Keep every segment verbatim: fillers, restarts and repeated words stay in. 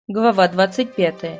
Глава двадцать пятая.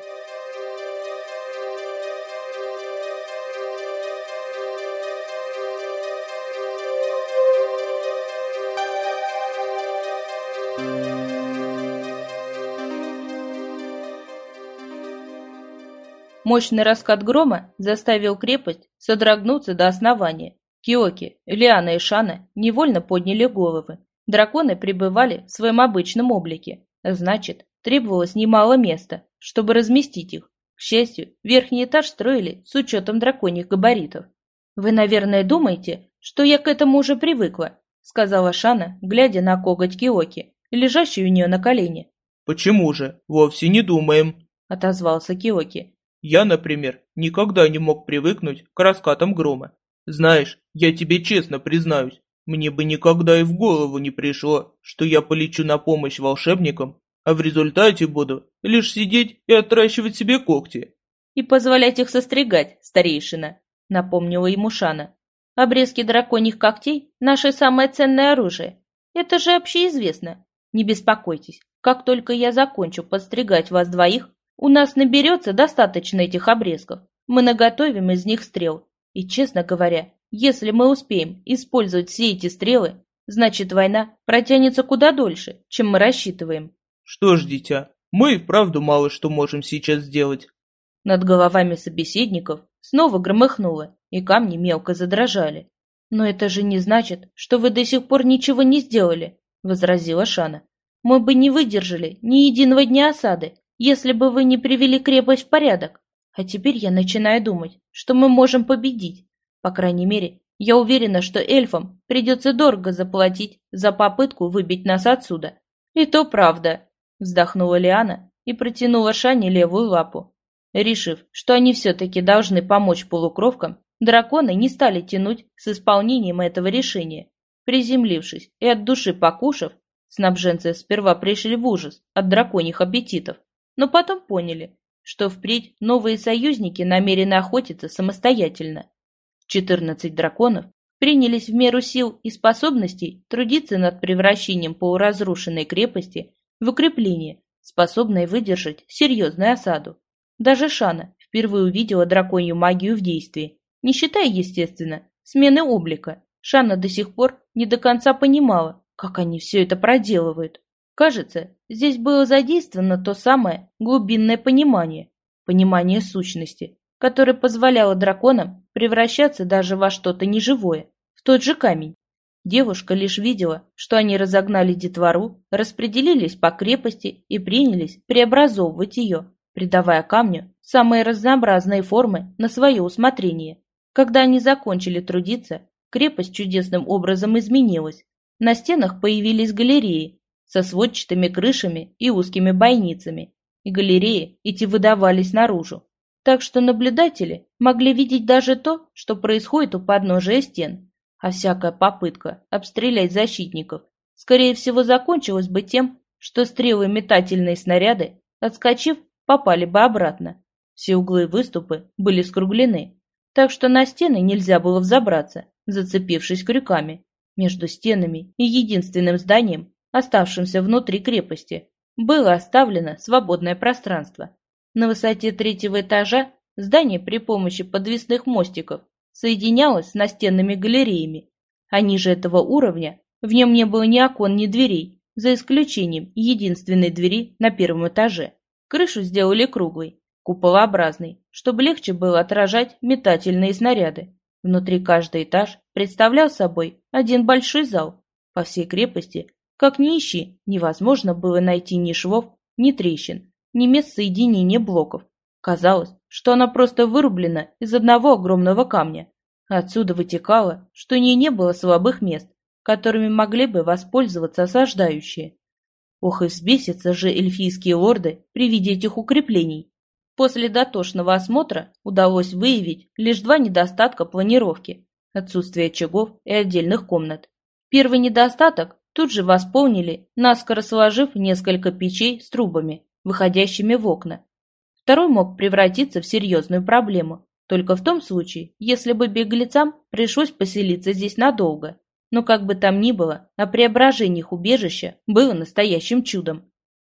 Мощный раскат грома заставил крепость содрогнуться до основания. Киоки, Лиана и Шана невольно подняли головы. Драконы пребывали в своем обычном облике. Значит, требовалось немало места, чтобы разместить их. К счастью, верхний этаж строили с учетом драконьих габаритов. «Вы, наверное, думаете, что я к этому уже привыкла», сказала Шана, глядя на коготь Киоки, лежащий у нее на колене. «Почему же? Вовсе не думаем», отозвался Киоки. «Я, например, никогда не мог привыкнуть к раскатам грома. Знаешь, я тебе честно признаюсь, мне бы никогда и в голову не пришло, что я полечу на помощь волшебникам, а в результате буду лишь сидеть и отращивать себе когти». «И позволять их состригать, старейшина», — напомнила ему Шана. «Обрезки драконьих когтей — наше самое ценное оружие. Это же общеизвестно. Не беспокойтесь, как только я закончу подстригать вас двоих, у нас наберется достаточно этих обрезков. Мы наготовим из них стрел. И, честно говоря, если мы успеем использовать все эти стрелы, значит война протянется куда дольше, чем мы рассчитываем». «Что ж, дитя, мы и вправду мало что можем сейчас сделать». Над головами собеседников снова громыхнуло, и камни мелко задрожали. «Но это же не значит, что вы до сих пор ничего не сделали», — возразила Шана. «Мы бы не выдержали ни единого дня осады, если бы вы не привели крепость в порядок. А теперь я начинаю думать, что мы можем победить. По крайней мере, я уверена, что эльфам придется дорого заплатить за попытку выбить нас отсюда». «И то правда», — вздохнула Лиана и протянула Шане левую лапу. Решив, что они все-таки должны помочь полукровкам, драконы не стали тянуть с исполнением этого решения. Приземлившись и от души покушав, снабженцы сперва пришли в ужас от драконьих аппетитов, но потом поняли, что впредь новые союзники намерены охотиться самостоятельно. Четырнадцать драконов принялись в меру сил и способностей трудиться над превращением полуразрушенной крепости в укрепление, способное выдержать серьезную осаду. Даже Шана впервые увидела драконью магию в действии, не считая, естественно, смены облика. Шана до сих пор не до конца понимала, как они все это проделывают. Кажется, здесь было задействовано то самое глубинное понимание, понимание сущности, которое позволяло драконам превращаться даже во что-то неживое, в тот же камень. Девушка лишь видела, что они разогнали детвору, распределились по крепости и принялись преобразовывать ее, придавая камню самые разнообразные формы на свое усмотрение. Когда они закончили трудиться, крепость чудесным образом изменилась. На стенах появились галереи со сводчатыми крышами и узкими бойницами, и галереи эти выдавались наружу, так что наблюдатели могли видеть даже то, что происходит у подножия стен, а всякая попытка обстрелять защитников, скорее всего, закончилась бы тем, что стрелы и метательные снаряды, отскочив, попали бы обратно. Все углы и выступы были скруглены, так что на стены нельзя было взобраться, зацепившись крюками. Между стенами и единственным зданием, оставшимся внутри крепости, было оставлено свободное пространство. На высоте третьего этажа здание при помощи подвесных мостиков соединялось с настенными галереями, а ниже этого уровня в нем не было ни окон, ни дверей, за исключением единственной двери на первом этаже. Крышу сделали круглой, куполообразной, чтобы легче было отражать метательные снаряды. Внутри каждый этаж представлял собой один большой зал. По всей крепости, как ни ищи, невозможно было найти ни швов, ни трещин, ни мест соединения блоков. Казалось, что она просто вырублена из одного огромного камня. Отсюда вытекало, что у нее не было слабых мест, которыми могли бы воспользоваться осаждающие. Ох, и взбесятся же эльфийские лорды при виде этих укреплений. После дотошного осмотра удалось выявить лишь два недостатка планировки – отсутствие очагов и отдельных комнат. Первый недостаток тут же восполнили, наскоро сложив несколько печей с трубами, выходящими в окна. Второй мог превратиться в серьезную проблему, только в том случае, если бы беглецам пришлось поселиться здесь надолго. Но как бы там ни было, а преображение их убежища было настоящим чудом.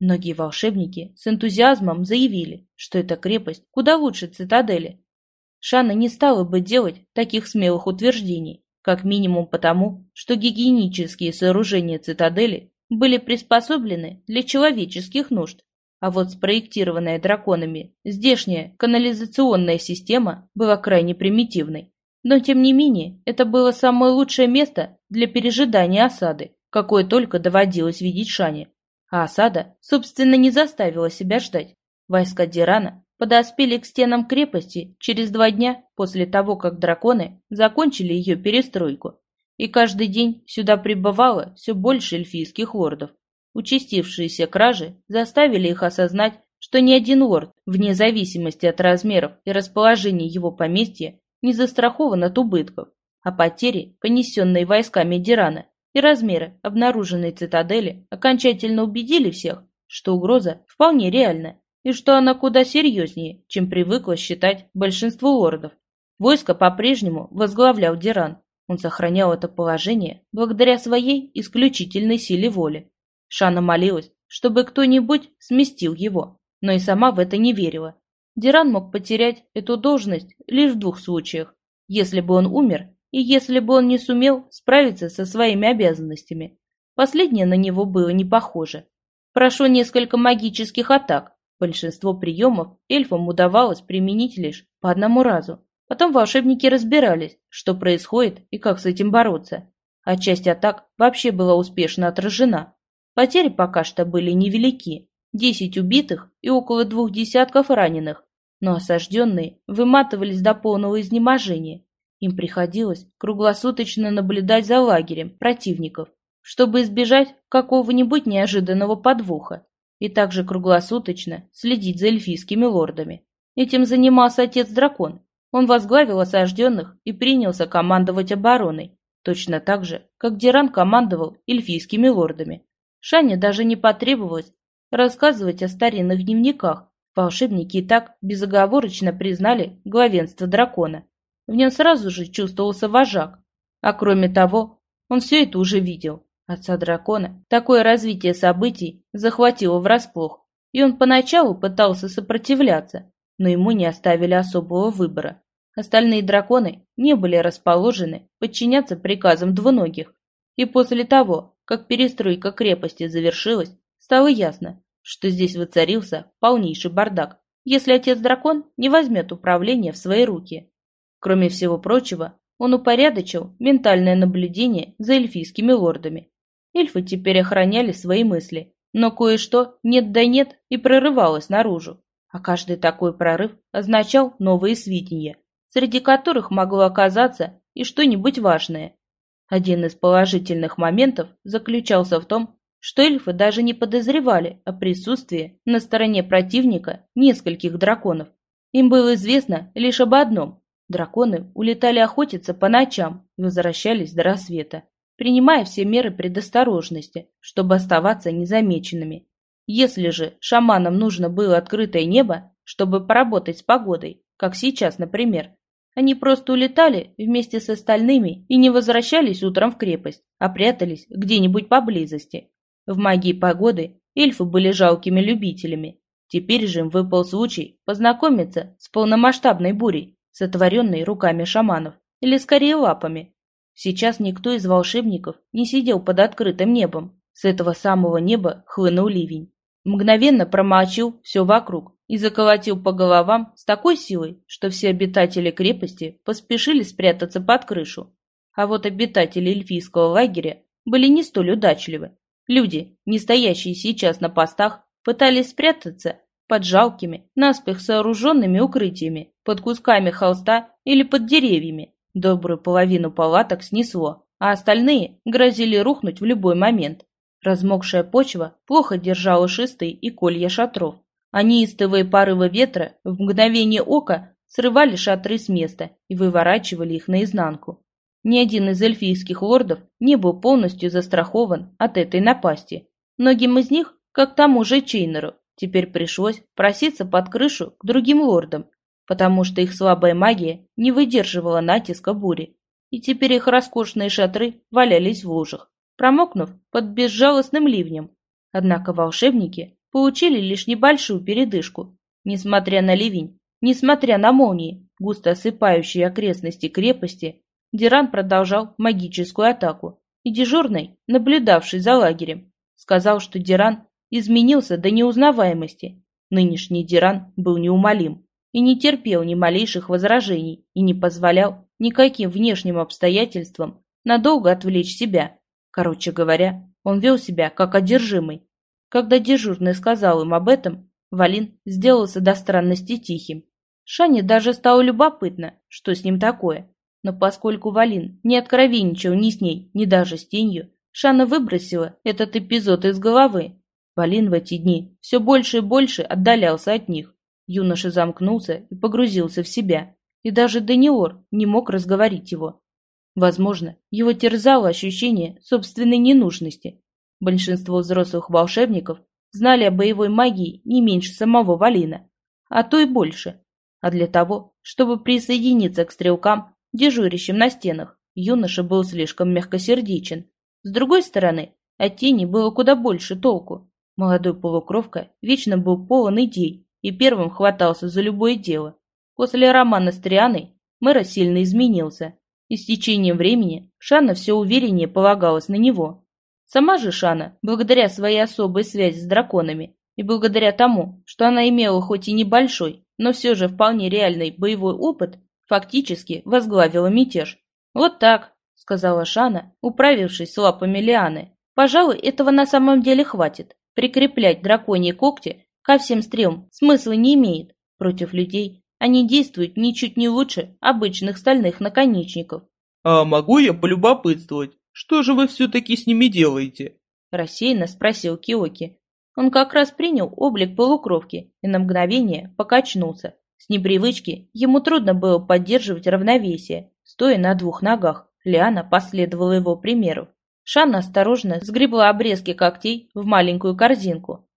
Многие волшебники с энтузиазмом заявили, что эта крепость куда лучше цитадели. Шана не стала бы делать таких смелых утверждений, как минимум потому, что гигиенические сооружения цитадели были приспособлены для человеческих нужд, а вот спроектированная драконами здешняя канализационная система была крайне примитивной. Но тем не менее, это было самое лучшее место для пережидания осады, какое только доводилось видеть Шане. А осада, собственно, не заставила себя ждать. Войска Дирана подоспели к стенам крепости через два дня после того, как драконы закончили ее перестройку. И каждый день сюда прибывало все больше эльфийских лордов. Участившиеся кражи заставили их осознать, что ни один лорд, вне зависимости от размеров и расположения его поместья, не застрахован от убытков, а потери, понесенные войсками Дирана, и размеры обнаруженной цитадели окончательно убедили всех, что угроза вполне реальна и что она куда серьезнее, чем привыкло считать большинство лордов. Войско по-прежнему возглавлял Диран. Он сохранял это положение благодаря своей исключительной силе воли. Шана молилась, чтобы кто-нибудь сместил его, но и сама в это не верила. Диран мог потерять эту должность лишь в двух случаях: если бы он умер и если бы он не сумел справиться со своими обязанностями. Последнее на него было не похоже. Прошло несколько магических атак. Большинство приемов эльфам удавалось применить лишь по одному разу. Потом волшебники разбирались, что происходит и как с этим бороться. А часть атак вообще была успешно отражена. Потери пока что были невелики. Десять убитых и около двух десятков раненых. Но осажденные выматывались до полного изнеможения. Им приходилось круглосуточно наблюдать за лагерем противников, чтобы избежать какого-нибудь неожиданного подвоха, и также круглосуточно следить за эльфийскими лордами. Этим занимался отец-дракон. Он возглавил осажденных и принялся командовать обороной, точно так же, как Диран командовал эльфийскими лордами. Шане даже не потребовалось рассказывать о старинных дневниках. Волшебники и так безоговорочно признали главенство дракона. В нем сразу же чувствовался вожак. А кроме того, он все это уже видел. Отца дракона такое развитие событий захватило врасплох, и он поначалу пытался сопротивляться, но ему не оставили особого выбора. Остальные драконы не были расположены подчиняться приказам двуногих. И после того, как перестройка крепости завершилась, стало ясно, что здесь воцарился полнейший бардак, если отец-дракон не возьмет управление в свои руки. Кроме всего прочего, он упорядочил ментальное наблюдение за эльфийскими лордами. Эльфы теперь охраняли свои мысли, но кое-что нет да нет и прорывалось наружу. А каждый такой прорыв означал новые сведения, среди которых могло оказаться и что-нибудь важное. Один из положительных моментов заключался в том, что эльфы даже не подозревали о присутствии на стороне противника нескольких драконов. Им было известно лишь об одном: драконы улетали охотиться по ночам и возвращались до рассвета, принимая все меры предосторожности, чтобы оставаться незамеченными. Если же шаманам нужно было открытое небо, чтобы поработать с погодой, как сейчас, например, они просто улетали вместе с остальными и не возвращались утром в крепость, а прятались где-нибудь поблизости. В магии погоды эльфы были жалкими любителями. Теперь же им выпал случай познакомиться с полномасштабной бурей, сотворенной руками шаманов, или скорее лапами. Сейчас никто из волшебников не сидел под открытым небом. С этого самого неба хлынул ливень. Мгновенно промочил все вокруг и заколотил по головам с такой силой, что все обитатели крепости поспешили спрятаться под крышу. А вот обитатели эльфийского лагеря были не столь удачливы. Люди, не стоящие сейчас на постах, пытались спрятаться под жалкими, наспех сооруженными укрытиями, под кусками холста или под деревьями. Добрую половину палаток снесло, а остальные грозили рухнуть в любой момент. Размокшая почва плохо держала шесты и колья шатров, а неистовые порывы ветра в мгновение ока срывали шатры с места и выворачивали их наизнанку. Ни один из эльфийских лордов не был полностью застрахован от этой напасти. Многим из них, как тому же Чейнеру, теперь пришлось проситься под крышу к другим лордам, потому что их слабая магия не выдерживала натиска бури, и теперь их роскошные шатры валялись в лужах, промокнув под безжалостным ливнем. Однако волшебники получили лишь небольшую передышку. Несмотря на ливень, несмотря на молнии, густо осыпающие окрестности крепости, Диран продолжал магическую атаку, и дежурный, наблюдавший за лагерем, сказал, что Диран изменился до неузнаваемости. Нынешний Диран был неумолим и не терпел ни малейших возражений и не позволял никаким внешним обстоятельствам надолго отвлечь себя. Короче говоря, он вел себя как одержимый. Когда дежурный сказал им об этом, Валин сделался до странности тихим. Шане даже стало любопытно, что с ним такое. Но поскольку Валин не откровенничал ни с ней, ни даже с тенью, Шана выбросила этот эпизод из головы. Валин в эти дни все больше и больше отдалялся от них. Юноша замкнулся и погрузился в себя, и даже Даниор не мог разговорить его. Возможно, его терзало ощущение собственной ненужности. Большинство взрослых волшебников знали о боевой магии не меньше самого Валина, а то и больше. А для того, чтобы присоединиться к стрелкам, дежурящим на стенах, юноша был слишком мягкосердечен. С другой стороны, от тени было куда больше толку. Молодой полукровка вечно был полон идей и первым хватался за любое дело. После романа с Трианой Мэра сильно изменился, и с течением времени Шана все увереннее полагалась на него. Сама же Шана, благодаря своей особой связи с драконами и благодаря тому, что она имела хоть и небольшой, но все же вполне реальный боевой опыт, фактически возглавила мятеж. «Вот так», — сказала Шана, управившись с лапами Лианы. «Пожалуй, этого на самом деле хватит. Прикреплять драконьи когти ко всем стрелам смысла не имеет. Против людей они действуют ничуть не лучше обычных стальных наконечников». «А могу я полюбопытствовать, что же вы все-таки с ними делаете?» Рассеянно спросил Киоки. Он как раз принял облик полукровки и на мгновение покачнулся. С непривычки ему трудно было поддерживать равновесие. Стоя на двух ногах, Лиана последовала его примеру. Шана осторожно сгребла обрезки когтей в маленькую корзинку.